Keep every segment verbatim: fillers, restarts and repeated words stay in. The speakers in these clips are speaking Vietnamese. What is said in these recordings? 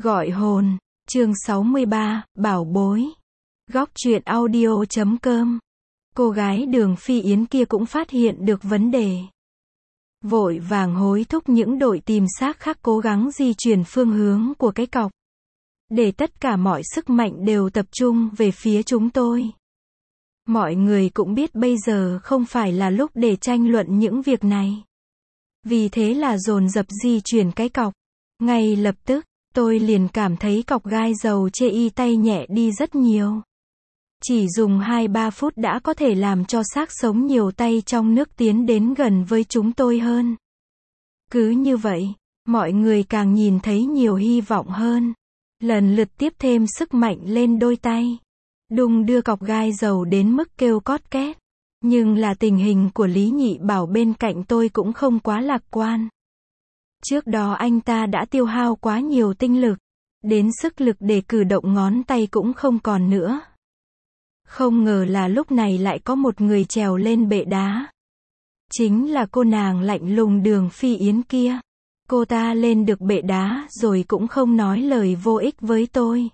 Gọi hồn, chương sáu mươi ba, bảo bối. Góc truyện audio chấm com. Cô gái Đường Phi Yến kia cũng phát hiện được vấn đề. Vội vàng hối thúc những đội tìm xác khác cố gắng di chuyển phương hướng của cái cọc. Để tất cả mọi sức mạnh đều tập trung về phía chúng tôi. Mọi người cũng biết bây giờ không phải là lúc để tranh luận những việc này. Vì thế là dồn dập di chuyển cái cọc. Ngay lập tức, tôi liền cảm thấy cọc gai dầu chê y tay nhẹ đi rất nhiều. Chỉ dùng hai ba phút đã có thể làm cho xác sống nhiều tay trong nước tiến đến gần với chúng tôi hơn. Cứ như vậy, mọi người càng nhìn thấy nhiều hy vọng hơn. Lần lượt tiếp thêm sức mạnh lên đôi tay. Đung đưa cọc gai dầu đến mức kêu cót két. Nhưng là tình hình của Lý Nhị Bảo bên cạnh tôi cũng không quá lạc quan. Trước đó anh ta đã tiêu hao quá nhiều tinh lực. Đến sức lực để cử động ngón tay cũng không còn nữa. Không ngờ là lúc này lại có một người trèo lên bệ đá. Chính là cô nàng lạnh lùng Đường Phi Yến kia. Cô ta lên được bệ đá rồi cũng không nói lời vô ích với tôi.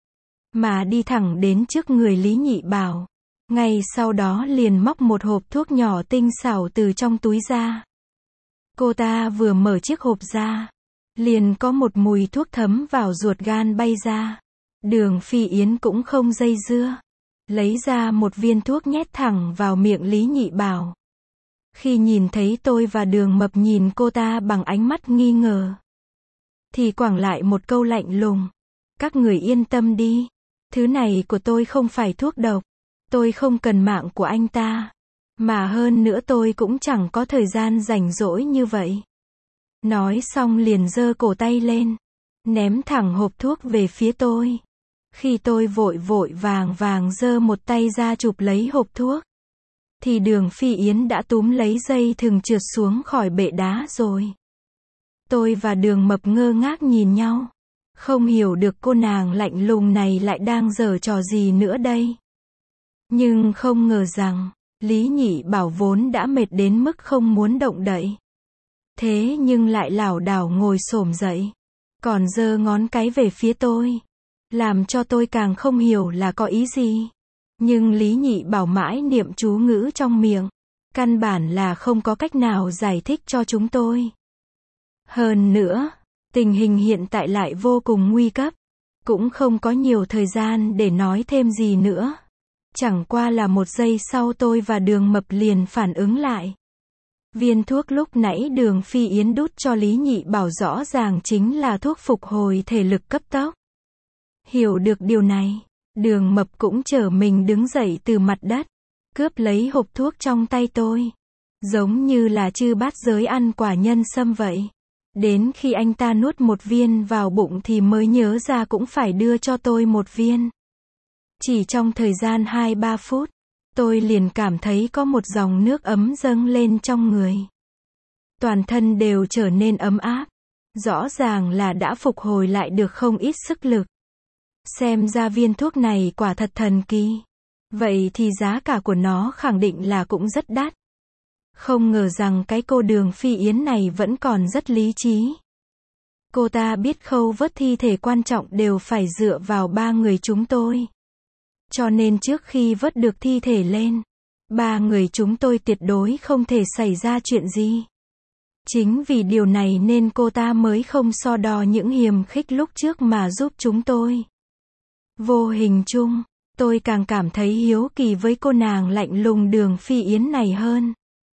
Mà đi thẳng đến trước người Lý Nhị Bảo. Ngay sau đó liền móc một hộp thuốc nhỏ tinh xảo từ trong túi ra. Cô ta vừa mở chiếc hộp ra. Liền có một mùi thuốc thấm vào ruột gan bay ra. Đường Phi Yến cũng không dây dưa. Lấy ra một viên thuốc nhét thẳng vào miệng Lý Nhị Bảo. Khi nhìn thấy tôi và Đường Mập nhìn cô ta bằng ánh mắt nghi ngờ. Thì quẳng lại một câu lạnh lùng. Các người yên tâm đi. Thứ này của tôi không phải thuốc độc. Tôi không cần mạng của anh ta. Mà hơn nữa tôi cũng chẳng có thời gian rảnh rỗi như vậy. Nói xong liền giơ cổ tay lên. Ném thẳng hộp thuốc về phía tôi. Khi tôi vội vội vàng vàng giơ một tay ra chụp lấy hộp thuốc. Thì Đường Phi Yến đã túm lấy dây thừng trượt xuống khỏi bệ đá rồi. Tôi và Đường Mập ngơ ngác nhìn nhau. Không hiểu được cô nàng lạnh lùng này lại đang giở trò gì nữa đây. Nhưng không ngờ rằng, Lý Nhị Bảo vốn đã mệt đến mức không muốn động đậy. Thế nhưng lại lảo đảo ngồi xổm dậy. Còn giơ ngón cái về phía tôi. Làm cho tôi càng không hiểu là có ý gì. Nhưng Lý Nhị Bảo mãi niệm chú ngữ trong miệng. Căn bản là không có cách nào giải thích cho chúng tôi. Hơn nữa, tình hình hiện tại lại vô cùng nguy cấp. Cũng không có nhiều thời gian để nói thêm gì nữa. Chẳng qua là một giây sau tôi và Đường Mập liền phản ứng lại. Viên thuốc lúc nãy Đường Phi Yến đút cho Lý Nhị Bảo rõ ràng chính là thuốc phục hồi thể lực cấp tốc. Hiểu được điều này, Đường Mập cũng trở mình đứng dậy từ mặt đất, cướp lấy hộp thuốc trong tay tôi. Giống như là chư bát giới ăn quả nhân sâm vậy. Đến khi anh ta nuốt một viên vào bụng thì mới nhớ ra cũng phải đưa cho tôi một viên. Chỉ trong thời gian hai ba phút, tôi liền cảm thấy có một dòng nước ấm dâng lên trong người. Toàn thân đều trở nên ấm áp. Rõ ràng là đã phục hồi lại được không ít sức lực. Xem ra viên thuốc này quả thật thần kỳ. Vậy thì giá cả của nó khẳng định là cũng rất đắt. Không ngờ rằng cái cô Đường Phi Yến này vẫn còn rất lý trí. Cô ta biết khâu vớt thi thể quan trọng đều phải dựa vào ba người chúng tôi. Cho nên trước khi vớt được thi thể lên, ba người chúng tôi tuyệt đối không thể xảy ra chuyện gì. Chính vì điều này nên cô ta mới không so đo những hiềm khích lúc trước mà giúp chúng tôi. Vô hình chung, tôi càng cảm thấy hiếu kỳ với cô nàng lạnh lùng Đường Phi Yến này hơn.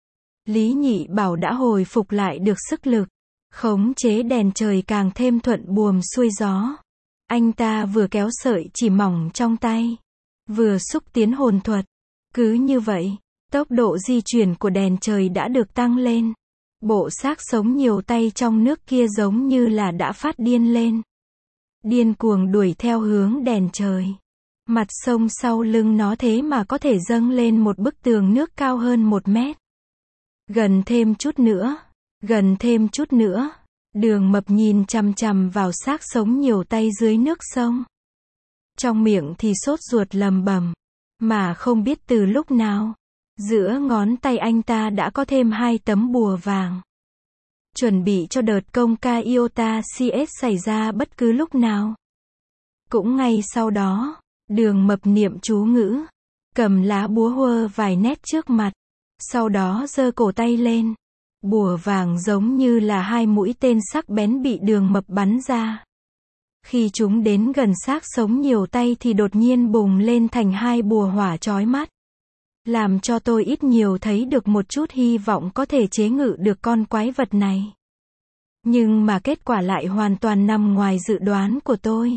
Lý Nhị Bảo đã hồi phục lại được sức lực. Khống chế đèn trời càng thêm thuận buồm xuôi gió. Anh ta vừa kéo sợi chỉ mỏng trong tay, vừa xúc tiến hồn thuật. Cứ như vậy, tốc độ di chuyển của đèn trời đã được tăng lên. Bộ xác sống nhiều tay trong nước kia giống như là đã phát điên lên. Điên cuồng đuổi theo hướng đèn trời. Mặt sông sau lưng nó thế mà có thể dâng lên một bức tường nước cao hơn một mét. Gần thêm chút nữa, gần thêm chút nữa. Đường Mập nhìn chằm chằm vào xác sống nhiều tay dưới nước sông. Trong miệng thì sốt ruột lầm bầm. Mà không biết từ lúc nào, giữa ngón tay anh ta đã có thêm hai tấm bùa vàng. chuẩn bị cho đợt công ca iota xê ét xảy ra bất cứ lúc nào. Cũng ngay sau đó, Đường Mập niệm chú ngữ, cầm lá búa huơ vài nét trước mặt, sau đó giơ cổ tay lên. Bùa vàng giống như là hai mũi tên sắc bén bị Đường Mập bắn ra. Khi chúng đến gần xác sống nhiều tay thì đột nhiên bùng lên thành hai bùa hỏa chói mắt. Làm cho tôi ít nhiều thấy được một chút hy vọng có thể chế ngự được con quái vật này. Nhưng mà kết quả lại hoàn toàn nằm ngoài dự đoán của tôi.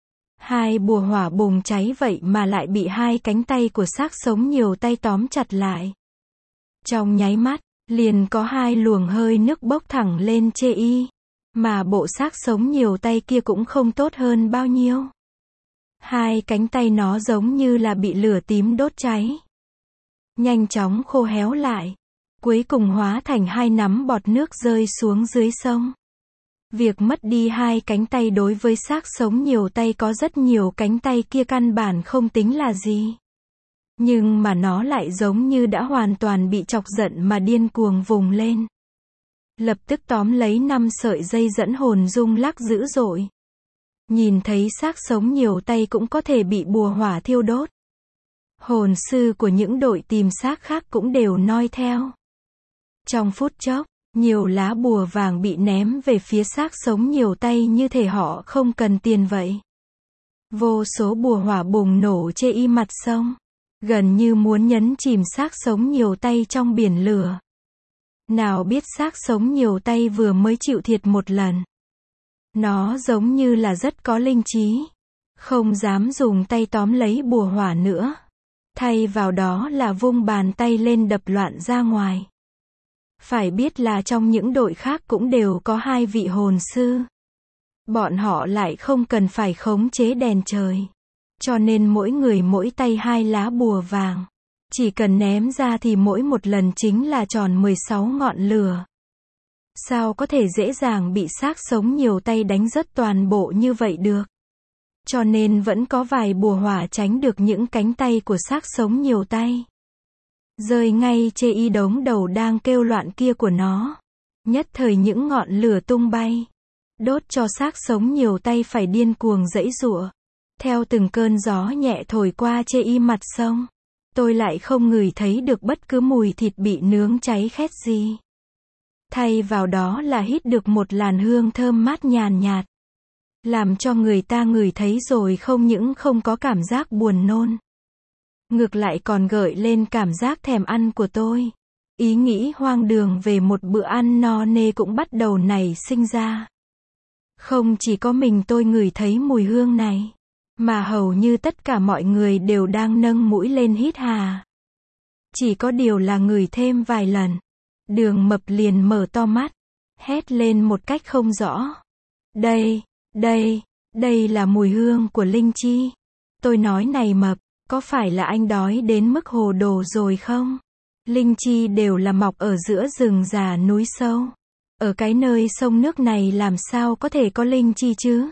Hai bùa hỏa bùng cháy vậy mà lại bị hai cánh tay của xác sống nhiều tay tóm chặt lại. Trong nháy mắt, liền có hai luồng hơi nước bốc thẳng lên chê y. Mà bộ xác sống nhiều tay kia cũng không tốt hơn bao nhiêu. Hai cánh tay nó giống như là bị lửa tím đốt cháy. Nhanh chóng khô héo lại. Cuối cùng hóa thành hai nắm bọt nước rơi xuống dưới sông. Việc mất đi hai cánh tay đối với xác sống nhiều tay có rất nhiều cánh tay kia căn bản không tính là gì. Nhưng mà nó lại giống như đã hoàn toàn bị chọc giận mà điên cuồng vùng lên. Lập tức tóm lấy năm sợi dây dẫn hồn rung lắc dữ dội. Nhìn thấy xác sống nhiều tay cũng có thể bị bùa hỏa thiêu đốt. Hồn sư của những đội tìm xác khác cũng đều noi theo. Trong phút chốc, nhiều lá bùa vàng bị ném về phía xác sống nhiều tay như thể họ không cần tiền vậy. Vô số bùa hỏa bùng nổ chê y mặt sông. Gần như muốn nhấn chìm xác sống nhiều tay trong biển lửa. Nào biết xác sống nhiều tay vừa mới chịu thiệt một lần. Nó giống như là rất có linh trí. Không dám dùng tay tóm lấy bùa hỏa nữa. Thay vào đó là vung bàn tay lên đập loạn ra ngoài. Phải biết là trong những đội khác cũng đều có hai vị hồn sư. Bọn họ lại không cần phải khống chế đèn trời. Cho nên mỗi người mỗi tay hai lá bùa vàng. Chỉ cần ném ra thì mỗi một lần chính là tròn mười sáu ngọn lửa. Sao có thể dễ dàng bị xác sống nhiều tay đánh rớt toàn bộ như vậy được? Cho nên vẫn có vài bùa hỏa tránh được những cánh tay của xác sống nhiều tay. Rơi ngay chê y đống đầu đang kêu loạn kia của nó. Nhất thời những ngọn lửa tung bay. Đốt cho xác sống nhiều tay phải điên cuồng giãy giụa. Theo từng cơn gió nhẹ thổi qua chê y mặt sông. Tôi lại không ngửi thấy được bất cứ mùi thịt bị nướng cháy khét gì. Thay vào đó là hít được một làn hương thơm mát nhàn nhạt. Làm cho người ta ngửi thấy rồi không những không có cảm giác buồn nôn. Ngược lại còn gợi lên cảm giác thèm ăn của tôi. Ý nghĩ hoang đường về một bữa ăn no nê cũng bắt đầu nảy sinh ra. Không chỉ có mình tôi ngửi thấy mùi hương này. Mà hầu như tất cả mọi người đều đang nâng mũi lên hít hà. Chỉ có điều là ngửi thêm vài lần. Đường Mập liền mở to mắt. Hét lên một cách không rõ. Đây, đây, đây là mùi hương của linh chi. Tôi nói này Mập, có phải là anh đói đến mức hồ đồ rồi không? Linh chi đều là mọc ở giữa rừng già núi sâu. Ở cái nơi sông nước này làm sao có thể có linh chi chứ?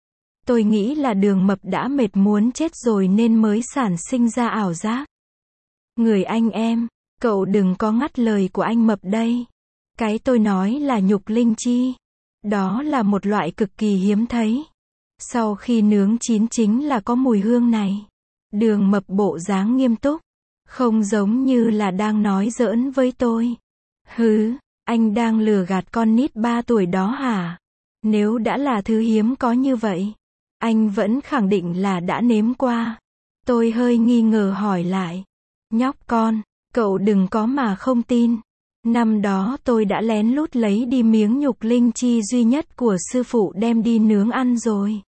Tôi nghĩ là Đường Mập đã mệt muốn chết rồi nên mới sản sinh ra ảo giác. Người anh em, cậu đừng có ngắt lời của anh Mập đây. Cái tôi nói là nhục linh chi. Đó là một loại cực kỳ hiếm thấy. Sau khi nướng chín chính là có mùi hương này. Đường Mập bộ dáng nghiêm túc. Không giống như là đang nói giỡn với tôi. Hứ, anh đang lừa gạt con nít ba tuổi đó hả? Nếu đã là thứ hiếm có như vậy. Anh vẫn khẳng định là đã nếm qua. Tôi hơi nghi ngờ hỏi lại. Nhóc con, cậu đừng có mà không tin. Năm đó tôi đã lén lút lấy đi miếng nhục linh chi duy nhất của sư phụ đem đi nướng ăn rồi.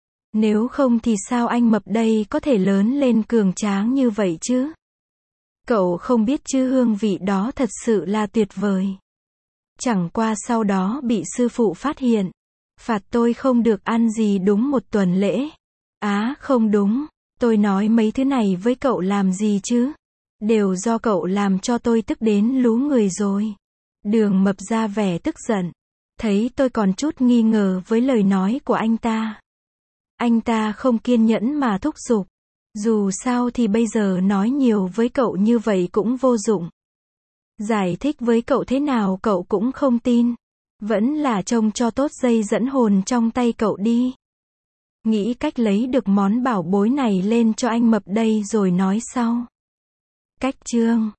Nếu không thì sao anh Mập đây có thể lớn lên cường tráng như vậy chứ? Cậu không biết chứ hương vị đó thật sự là tuyệt vời. Chẳng qua sau đó bị sư phụ phát hiện. Phạt tôi không được ăn gì đúng một tuần lễ. Á không đúng, tôi nói mấy thứ này với cậu làm gì chứ? Đều do cậu làm cho tôi tức đến lú người rồi. Đường Mập ra vẻ tức giận. Thấy tôi còn chút nghi ngờ với lời nói của anh ta. Anh ta không kiên nhẫn mà thúc giục. Dù sao thì bây giờ nói nhiều với cậu như vậy cũng vô dụng. Giải thích với cậu thế nào cậu cũng không tin. Vẫn là trông cho tốt dây dẫn hồn trong tay cậu đi. Nghĩ cách lấy được món bảo bối này lên cho anh mập đây rồi nói sau. Cách chương